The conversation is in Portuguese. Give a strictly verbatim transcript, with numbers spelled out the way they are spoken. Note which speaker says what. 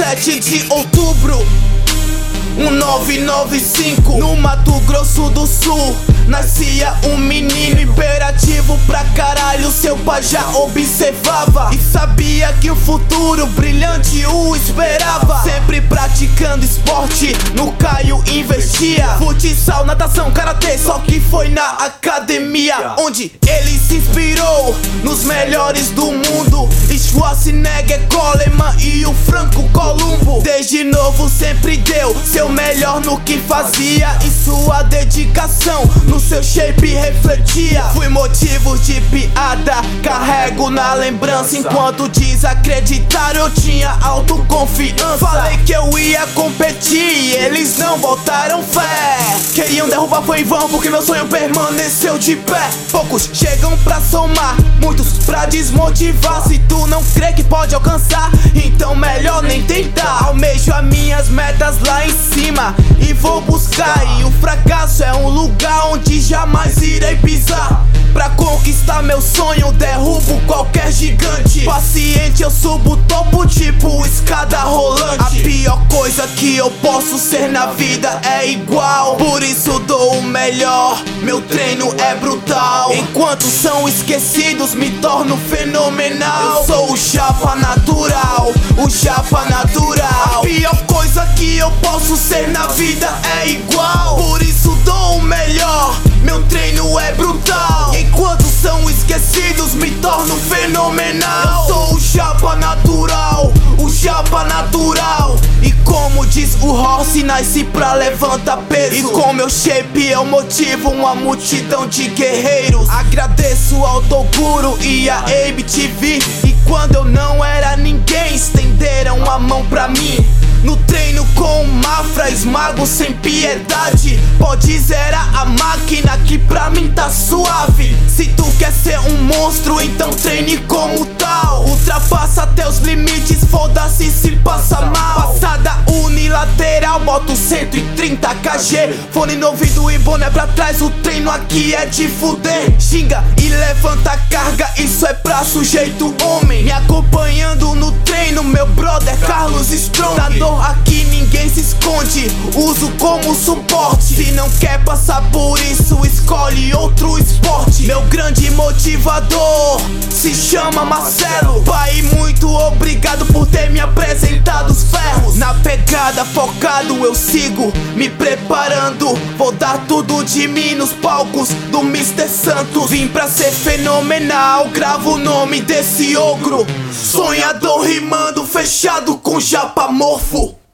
Speaker 1: sete de outubro, um nove nove cinco, no Mato Grosso do Sul, nascia um menino imperativo pra caralho. Seu pai já observava e sabia que o futuro brilhante o esperava. Sempre praticando esporte, no Caio investia. Futsal, natação, karatê, só que foi na academia onde ele se inspirou nos melhores do mundo: Schwarzenegger, Coleman e o Franco Columbo. Desde novo sempre deu seu melhor no que fazia, e sua dedicação no seu shape refletia. Fui motivo de piada, carrego na lembrança. Enquanto desacreditaram, eu tinha autoconfiança. Falei que eu ia competir e eles não botaram fé. Queriam derrubar, foi em vão, porque meu sonho permaneceu de pé. Poucos chegam pra somar, muitos pra desmotivar. Se tu não crê que pode alcançar, então melhor nem tentar. Almejo as minhas metas lá em cima e vou buscar, e o fracasso é um lugar onde jamais irei pisar. Pra conquistar meu sonho, derrubo qualquer gigante. Paciente, eu subo o topo tipo escada rolante. A pior coisa que eu posso ser na vida é igual, por isso dou o melhor, meu treino é brutal. Enquanto são esquecidos, me torno fenomenal. Eu sou o chapa natural, o chapa natural. A pior coisa que eu posso ser na vida é igual, por isso dou o melhor, meu treino é brutal. Enquanto são esquecidos, me torno fenomenal. Eu sou o chapa natural, o chapa natural. E como diz o Rossi, nasci pra levantar peso, e com meu shape eu motivo uma multidão de guerreiros. Agradeço ao Toguro e a A B T V, e quando eu não era ninguém, estenderam a mão pra mim. No treino com o Mafra, esmago sem piedade. Pode zerar a máquina que pra mim tá suave. Se tu quer ser um monstro, então treine como tal. Ultrapassa até os limites, foda-se se passa mal. Passada unilateral, boto cento e trinta quilos. Fone no ouvido e boné pra trás, o treino aqui é de fuder. Xinga e levanta a carga, isso é pra sujeito homem. Me acompanhando no treino, meu brother Carlos Strong. Na dor aqui ninguém se esconde, uso como suporte. Se não quer passar por isso, escolhe outro esporte. Meu grande motivador se chama Marcelo. Pai, muito obrigado por ter me apresentado os ferros. Na pegada, focado, eu sigo me preparando. Vou dar tudo de mim nos palcos do mister Santos. Vim pra ser fenomenal, gravo o nome desse ogro. Sonhador rimando, fechado com japa morfo.